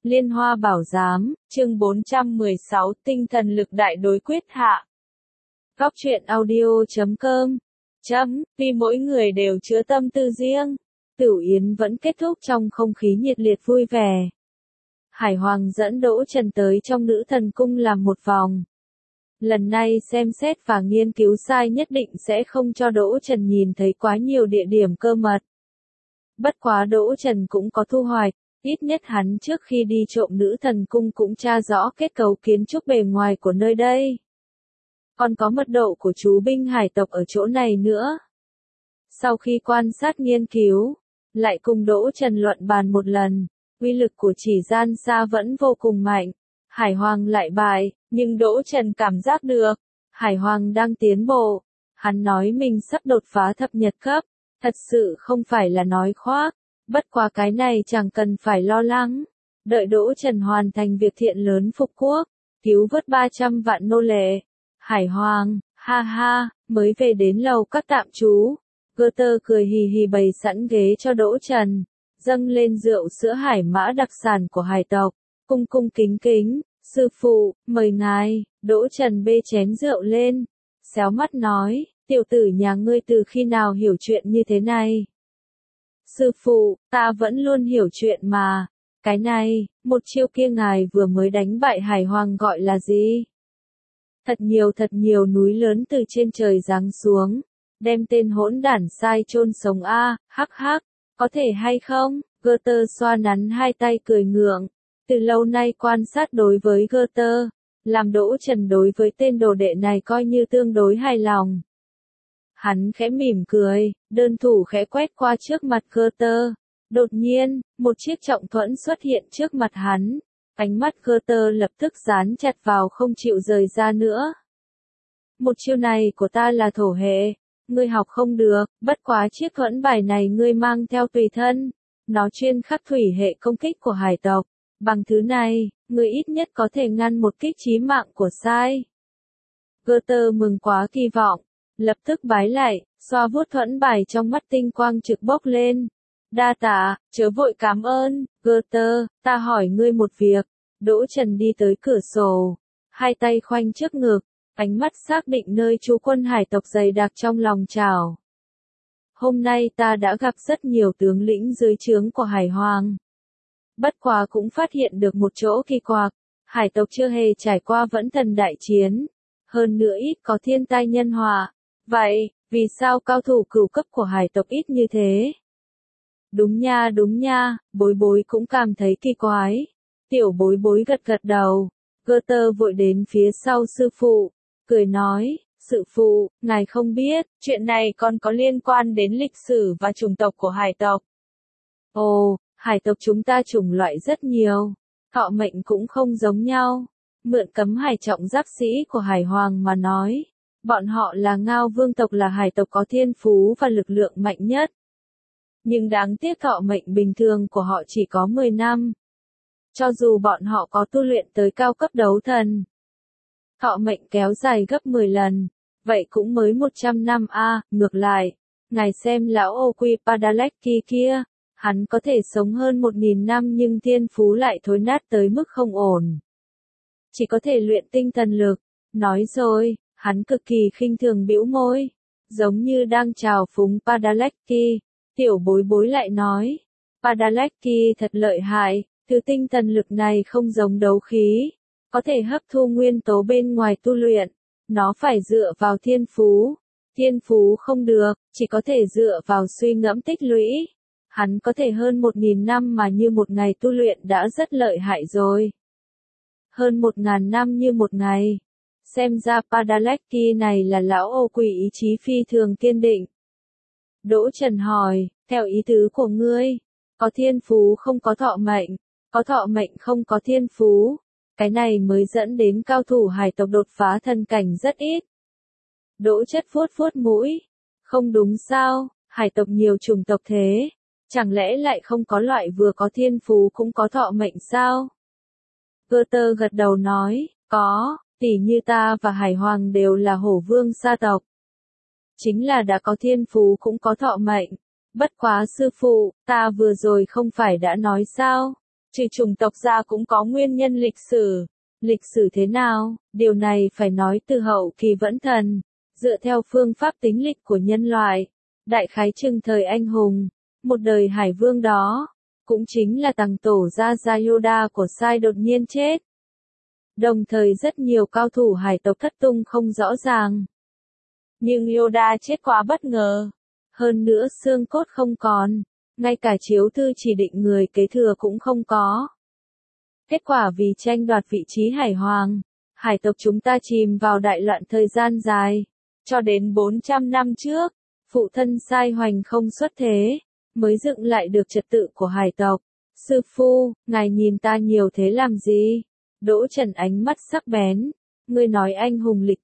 Liên Hoa Bảo Giám, chương 416, tinh thần lực đại đối quyết hạ. Góc truyện audio.com. Vì mỗi người đều chứa tâm tư riêng, Tửu Yến vẫn kết thúc trong không khí nhiệt liệt vui vẻ. Hải Hoàng dẫn Đỗ Trần tới trong Nữ Thần Cung làm một vòng. Lần này xem xét và nghiên cứu sai nhất định sẽ không cho Đỗ Trần nhìn thấy quá nhiều địa điểm cơ mật. Bất quá Đỗ Trần cũng có thu hoạch, ít nhất hắn trước khi đi trộm Nữ Thần Cung cũng tra rõ kết cấu kiến trúc bề ngoài của nơi đây. Còn có mật độ của chú binh hải tộc ở chỗ này nữa. Sau khi quan sát nghiên cứu, lại cùng Đỗ Trần luận bàn một lần, uy lực của chỉ gian xa vẫn vô cùng mạnh. Hải Hoàng lại bại, nhưng Đỗ Trần cảm giác được, Hải Hoàng đang tiến bộ. Hắn nói mình sắp đột phá thập nhật cấp, thật sự không phải là nói khoác, bất quá cái này chẳng cần phải lo lắng. Đợi Đỗ Trần hoàn thành việc thiện lớn phục quốc, cứu vớt 300 vạn nô lệ. Hải Hoàng, ha ha, mới về đến lầu các tạm trú. Goethe cười hì hì bày sẵn ghế cho Đỗ Trần, dâng lên rượu sữa hải mã đặc sản của hải tộc, cung cung kính kính, sư phụ, mời ngài. Đỗ Trần bê chén rượu lên, xéo mắt nói, tiểu tử nhà ngươi từ khi nào hiểu chuyện như thế này? Sư phụ, ta vẫn luôn hiểu chuyện mà, cái này, một chiêu kia ngài vừa mới đánh bại Hải Hoàng gọi là gì? Thật nhiều núi lớn từ trên trời giáng xuống, đem tên hỗn đản sai chôn sống a, hắc hắc, có thể hay không? Goethe xoa nắn hai tay cười ngượng, từ lâu nay quan sát đối với Goethe, làm Đỗ Trần đối với tên đồ đệ này coi như tương đối hài lòng. Hắn khẽ mỉm cười, đơn thủ khẽ quét qua trước mặt Goethe. Đột nhiên, một chiếc trọng thuẫn xuất hiện trước mặt hắn. Ánh mắt Goethe lập tức dán chặt vào không chịu rời ra nữa. Một chiêu này của ta là thổ hệ, ngươi học không được, bất quá chiếc thuẫn bài này ngươi mang theo tùy thân. Nó chuyên khắc thủy hệ công kích của hải tộc. Bằng thứ này, ngươi ít nhất có thể ngăn một kích chí mạng của sai. Goethe mừng quá kỳ vọng, lập tức bái lại, xoa vuốt thuẫn bài trong mắt tinh quang trực bốc lên. Đa tạ, chớ vội cảm ơn, Goethe, ta hỏi ngươi một việc. Đỗ Trần đi tới cửa sổ, hai tay khoanh trước ngực, ánh mắt xác định nơi trú quân hải tộc dày đặc trong lòng chảo. Hôm nay ta đã gặp rất nhiều tướng lĩnh dưới trướng của Hải Hoàng. Bất quá cũng phát hiện được một chỗ kỳ quặc, hải tộc chưa hề trải qua vẫn thần đại chiến, hơn nữa ít có thiên tai nhân họa. Vậy, vì sao cao thủ cửu cấp của hải tộc ít như thế? Đúng nha, bối bối cũng cảm thấy kỳ quái. Tiểu bối bối gật gật đầu. Goethe vội đến phía sau sư phụ, cười nói, sư phụ, ngài không biết, chuyện này còn có liên quan đến lịch sử và chủng tộc của hải tộc. Ồ, hải tộc chúng ta chủng loại rất nhiều, thọ mệnh cũng không giống nhau. Mượn cấm hải trọng giáp sĩ của Hải Hoàng mà nói, bọn họ là Ngao Vương tộc, là hải tộc có thiên phú và lực lượng mạnh nhất. Nhưng đáng tiếc thọ mệnh bình thường của họ chỉ có 10 năm. Cho dù bọn họ có tu luyện tới cao cấp đấu thần, thọ mệnh kéo dài gấp 10 lần, vậy cũng mới 100 năm a. Ngược lại, ngài xem lão Oki Padalecki kia, hắn có thể sống hơn 1000 năm nhưng thiên phú lại thối nát tới mức không ổn. Chỉ có thể luyện tinh thần lực. Nói rồi, hắn cực kỳ khinh thường bĩu môi, giống như đang chào phúng Padalecki. Tiểu bối bối lại nói, Padalecki thật lợi hại, thứ tinh thần lực này không giống đấu khí, có thể hấp thu nguyên tố bên ngoài tu luyện, nó phải dựa vào thiên phú không được, chỉ có thể dựa vào suy ngẫm tích lũy. Hắn có thể hơn 1000 năm mà như một ngày tu luyện đã rất lợi hại rồi. Hơn 1000 năm như một ngày. Xem ra Padalecki này là lão ô quỷ ý chí phi thường kiên định. Đỗ Trần hỏi, theo ý tứ của ngươi, có thiên phú không có thọ mệnh, có thọ mệnh không có thiên phú, cái này mới dẫn đến cao thủ hải tộc đột phá thần cảnh rất ít. Đỗ Chất vuốt mũi, không đúng sao, hải tộc nhiều chủng tộc thế, chẳng lẽ lại không có loại vừa có thiên phú cũng có thọ mệnh sao? Goethe gật đầu nói, có, tỉ như ta và Hải Hoàng đều là hổ vương sa tộc. Chính là đã có thiên phú cũng có thọ mệnh. Bất quá sư phụ, ta vừa rồi không phải đã nói sao? Trừ chủng tộc ra cũng có nguyên nhân lịch sử. Lịch sử thế nào? Điều này phải nói từ hậu kỳ Vẫn Thần. Dựa theo phương pháp tính lịch của nhân loại, đại khái chừng thời anh hùng, một đời hải vương đó, cũng chính là tầng tổ gia Yoda của Sai đột nhiên chết. Đồng thời rất nhiều cao thủ hải tộc thất tung không rõ ràng. Nhưng Yoda chết quá bất ngờ. Hơn nữa xương cốt không còn, ngay cả chiếu thư chỉ định người kế thừa cũng không có. Kết quả vì tranh đoạt vị trí hải hoàng, hải tộc chúng ta chìm vào đại loạn thời gian dài. Cho đến 400 năm trước, phụ thân Sai Hoành không xuất thế, mới dựng lại được trật tự của hải tộc. Sư phụ, ngài nhìn ta nhiều thế làm gì? Đỗ Trần ánh mắt sắc bén. Ngươi nói anh hùng lịch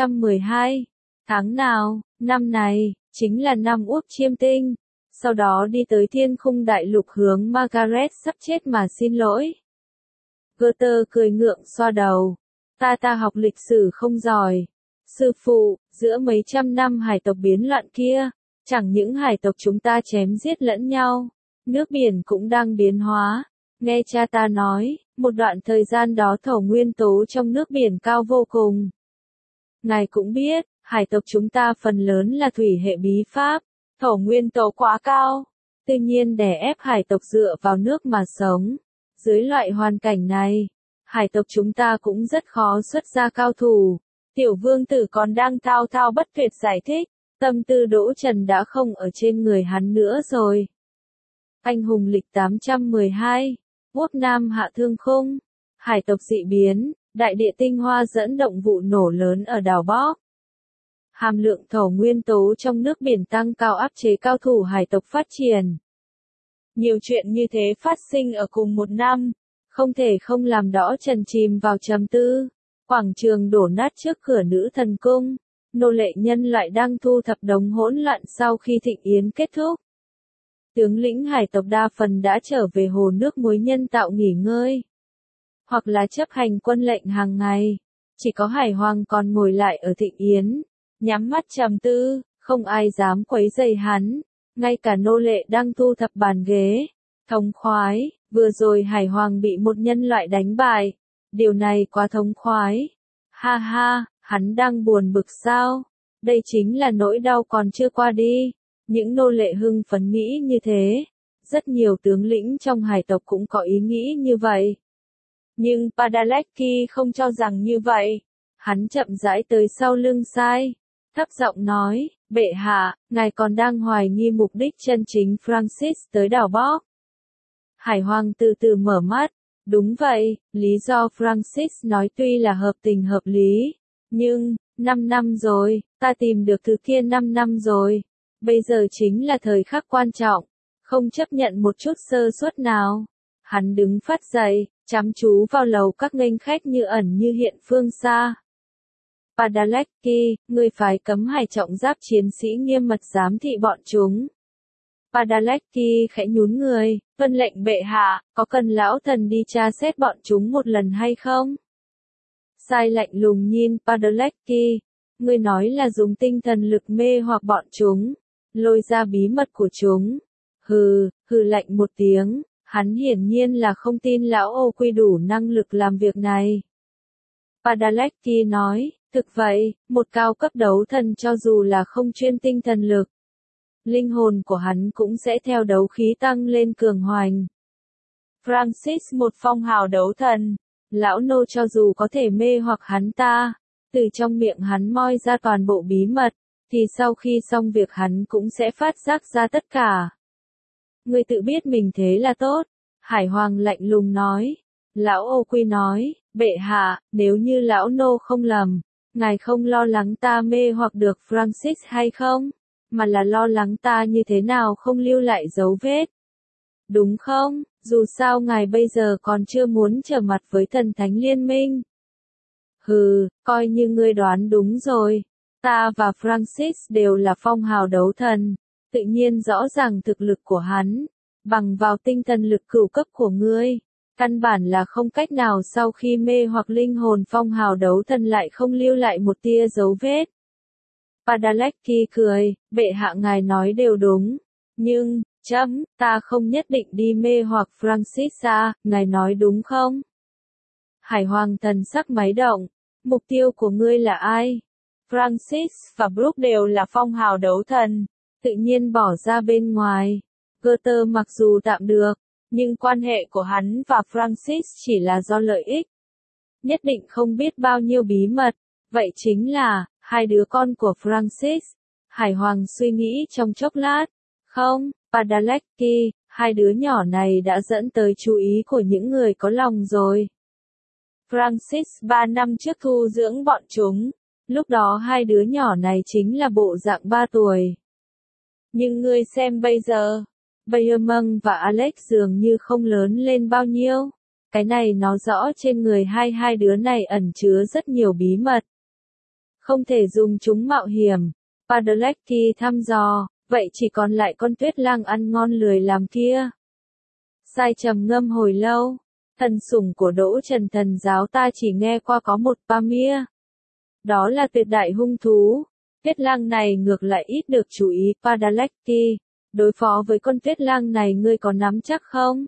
812. Tháng nào? Năm này, chính là năm Uất Chiêm Tinh. Sau đó đi tới Thiên Khung Đại Lục hướng Margaret sắp chết mà xin lỗi. Goethe cười ngượng xoa đầu. Ta học lịch sử không giỏi. Sư phụ, giữa mấy trăm năm hải tộc biến loạn kia, chẳng những hải tộc chúng ta chém giết lẫn nhau, nước biển cũng đang biến hóa. Nghe cha ta nói, một đoạn thời gian đó thổ nguyên tố trong nước biển cao vô cùng. Ngài cũng biết, hải tộc chúng ta phần lớn là thủy hệ bí pháp, thổ nguyên tố quá cao, tuy nhiên đè ép hải tộc dựa vào nước mà sống. Dưới loại hoàn cảnh này, hải tộc chúng ta cũng rất khó xuất ra cao thủ. Tiểu vương tử còn đang thao thao bất tuyệt giải thích, tâm tư Đỗ Trần đã không ở trên người hắn nữa rồi. Anh hùng lịch 812, Quốc Nam Hạ Thương Khung, hải tộc dị biến, đại địa tinh hoa dẫn động vụ nổ lớn ở đảo Bóc. Hàm lượng thổ nguyên tố trong nước biển tăng cao áp chế cao thủ hải tộc phát triển. Nhiều chuyện như thế phát sinh ở cùng một năm, không thể không làm Đỗ Trần chìm vào trầm tư. Quảng trường đổ nát trước cửa nữ thần cung, nô lệ nhân loại đang thu thập đống hỗn loạn sau khi thịnh yến kết thúc. Tướng lĩnh hải tộc đa phần đã trở về hồ nước muối nhân tạo nghỉ ngơi, hoặc là chấp hành quân lệnh hàng ngày. Chỉ có hải hoàng còn ngồi lại ở thịnh yến, nhắm mắt trầm tư, không ai dám quấy rầy hắn, ngay cả nô lệ đang thu thập bàn ghế. Thống khoái, vừa rồi hải hoàng bị một nhân loại đánh bại. Điều này quá thống khoái. Ha ha, hắn đang buồn bực sao? Đây chính là nỗi đau còn chưa qua đi. Những nô lệ hưng phấn nghĩ như thế. Rất nhiều tướng lĩnh trong hải tộc cũng có ý nghĩ như vậy. Nhưng Padalecki không cho rằng như vậy. Hắn chậm rãi tới sau lưng Sai, thấp giọng nói, bệ hạ, ngài còn đang hoài nghi mục đích chân chính Francis tới đảo Bóc. Hải hoàng từ từ mở mắt. Đúng vậy, lý do Francis nói tuy là hợp tình hợp lý, nhưng, 5 năm rồi, ta tìm được thứ kia 5 năm rồi. Bây giờ chính là thời khắc quan trọng, không chấp nhận một chút sơ suất nào. Hắn đứng phát dậy, chăm chú vào lầu các nghênh khách như ẩn như hiện phương xa. Padalecki, người phải cấm hải trọng giáp chiến sĩ nghiêm mật giám thị bọn chúng. Padalecki khẽ nhún người, vâng lệnh bệ hạ, có cần lão thần đi tra xét bọn chúng một lần hay không? Sai lạnh lùng nhìn Padalecki, ngươi nói là dùng tinh thần lực mê hoặc bọn chúng, lôi ra bí mật của chúng. Hừ lạnh một tiếng, hắn hiển nhiên là không tin lão Ô Quy đủ năng lực làm việc này. Padalecki nói, thực vậy, một cao cấp đấu thần cho dù là không chuyên tinh thần lực, linh hồn của hắn cũng sẽ theo đấu khí tăng lên cường hoành. Francis một phong hào đấu thần, lão nô cho dù có thể mê hoặc hắn ta, từ trong miệng hắn moi ra toàn bộ bí mật, thì sau khi xong việc hắn cũng sẽ phát giác ra tất cả. Ngươi tự biết mình thế là tốt, Hải Hoàng lạnh lùng nói. Lão Ô Quy nói, bệ hạ, nếu như lão nô không lầm, ngài không lo lắng ta mê hoặc được Francis hay không? Mà là lo lắng ta như thế nào không lưu lại dấu vết. Đúng không? Dù sao ngài bây giờ còn chưa muốn trở mặt với thần thánh liên minh. Coi như ngươi đoán đúng rồi. Ta và Francis đều là phong hào đấu thần, tự nhiên rõ ràng thực lực của hắn, bằng vào tinh thần lực cửu cấp của ngươi, căn bản là không cách nào sau khi mê hoặc linh hồn phong hào đấu thần lại không lưu lại một tia dấu vết. Padalecki cười, bệ hạ ngài nói đều đúng, nhưng, Ta không nhất định đi mê hoặc Francis ngài nói đúng không? Hải Hoàng thần sắc máy động. Mục tiêu của ngươi là ai? Francis và Brooke đều là phong hào đấu thần, tự nhiên bỏ ra bên ngoài. Carter mặc dù tạm được, nhưng quan hệ của hắn và Francis chỉ là do lợi ích. Nhất định không biết bao nhiêu bí mật, vậy chính là, hai đứa con của Francis. Hải Hoàng suy nghĩ trong chốc lát. Không, Padalecki, hai đứa nhỏ này đã dẫn tới chú ý của những người có lòng rồi. Francis 3 năm trước thu dưỡng bọn chúng, lúc đó hai đứa nhỏ này chính là bộ dạng 3 tuổi. Nhưng ngươi xem bây giờ, Bayerman và Alex dường như không lớn lên bao nhiêu. Cái này nó rõ trên người hai đứa này ẩn chứa rất nhiều bí mật. Không thể dùng chúng mạo hiểm. Padalecki thăm dò, vậy chỉ còn lại con tuyết lang ăn ngon lười làm kia. Sai trầm ngâm hồi lâu. Thần sủng của Đỗ Trần thần giáo ta chỉ nghe qua có một Pamir. Đó là tuyệt đại hung thú. Tuyết lang này ngược lại ít được chú ý. Padalecki, đối phó với con tuyết lang này ngươi có nắm chắc không?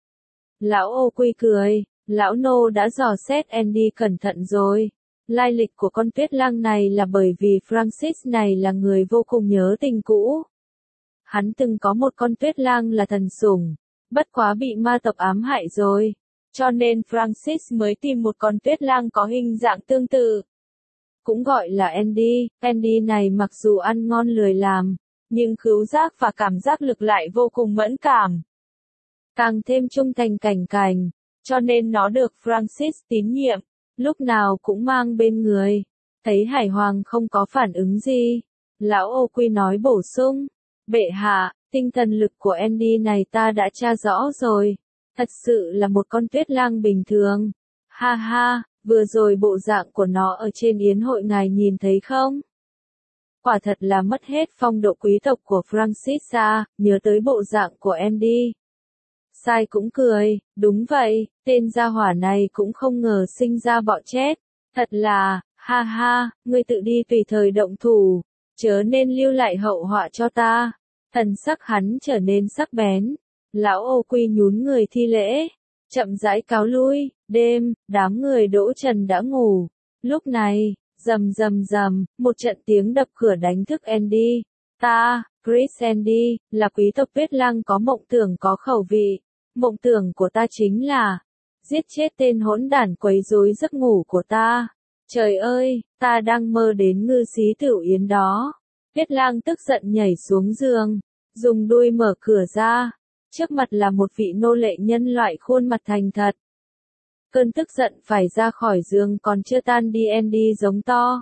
Lão Ô Quy cười, lão nô đã dò xét Andy cẩn thận rồi. Lai lịch của con tuyết lang này là bởi vì Francis này là người vô cùng nhớ tình cũ. Hắn từng có một con tuyết lang là thần sủng, bất quá bị ma tộc ám hại rồi. Cho nên Francis mới tìm một con tuyết lang có hình dạng tương tự. Cũng gọi là Andy. Andy này mặc dù ăn ngon lười làm, nhưng khứu giác và cảm giác lực lại vô cùng mẫn cảm. Càng thêm trung thành cảnh cành, cho nên nó được Francis tín nhiệm, lúc nào cũng mang bên người. Thấy Hải Hoàng không có phản ứng gì, lão Ô Quy nói bổ sung, bệ hạ, tinh thần lực của Andy này ta đã tra rõ rồi, thật sự là một con tuyết lang bình thường. Ha ha, vừa rồi bộ dạng của nó ở trên yến hội ngài nhìn thấy không? Quả thật là mất hết phong độ quý tộc của Francis nhớ tới bộ dạng của Andy. Sai cũng cười, đúng vậy, tên gia hỏa này cũng không ngờ sinh ra bọ chết. Thật là, ha ha, ngươi tự đi tùy thời động thủ, chớ nên lưu lại hậu họa cho ta. Thần sắc hắn trở nên sắc bén. Lão Ô Quy nhún người thi lễ, chậm rãi cáo lui. Đêm, đám người Đỗ Trần đã ngủ. Lúc này, rầm rầm rầm, một trận tiếng đập cửa đánh thức Andy. Ta, Chris Andy, là quý tộc tuyết lang có mộng tưởng có khẩu vị. Mộng tưởng của ta chính là giết chết tên hỗn đản quấy rối giấc ngủ của ta. Trời ơi, ta đang mơ đến ngư xí Tửu Yến đó. Tuyết lang tức giận nhảy xuống giường, dùng đuôi mở cửa ra. Trước mặt là một vị nô lệ nhân loại khuôn mặt thành thật. Cơn tức giận phải ra khỏi giường còn chưa tan đi, Andy giống to.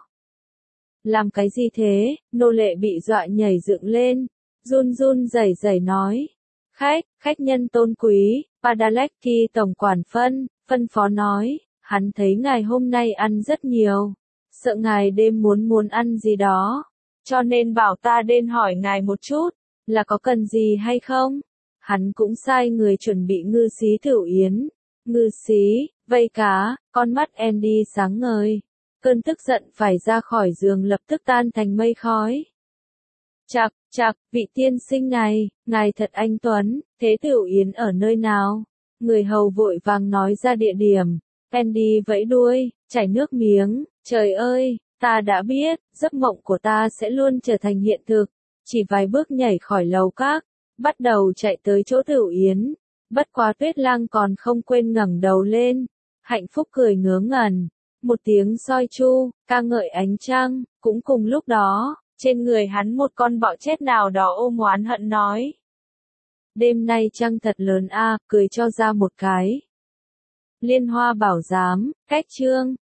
Làm cái gì thế? Nô lệ bị dọa nhảy dựng lên, run run rẩy rẩy nói. Khách nhân tôn quý, Padalecki tổng quản phân phó nói, hắn thấy ngài hôm nay ăn rất nhiều, sợ ngài đêm muốn ăn gì đó, cho nên bảo ta đến hỏi ngài một chút, là có cần gì hay không? Hắn cũng sai người chuẩn bị ngư xí Tửu Yến. Ngư xí, vây cá, con mắt Andy sáng ngời. Cơn tức giận phải ra khỏi giường lập tức tan thành mây khói. Chạc, vị tiên sinh này, ngài thật anh tuấn, thế Tửu Yến ở nơi nào? Người hầu vội vàng nói ra địa điểm. Andy vẫy đuôi, chảy nước miếng, trời ơi, ta đã biết, giấc mộng của ta sẽ luôn trở thành hiện thực. Chỉ vài bước nhảy khỏi lầu các, bắt đầu chạy tới chỗ Tửu Yến. Bất quá tuyết lang còn không quên ngẩng đầu lên, hạnh phúc cười ngớ ngẩn. Một tiếng soi chu, ca ngợi ánh trăng, cũng cùng lúc đó, trên người hắn một con bọ chết nào đó ôm oán hận nói. Đêm nay trăng thật lớn cười cho ra một cái. Liên Hoa Bảo Giám, cách chương.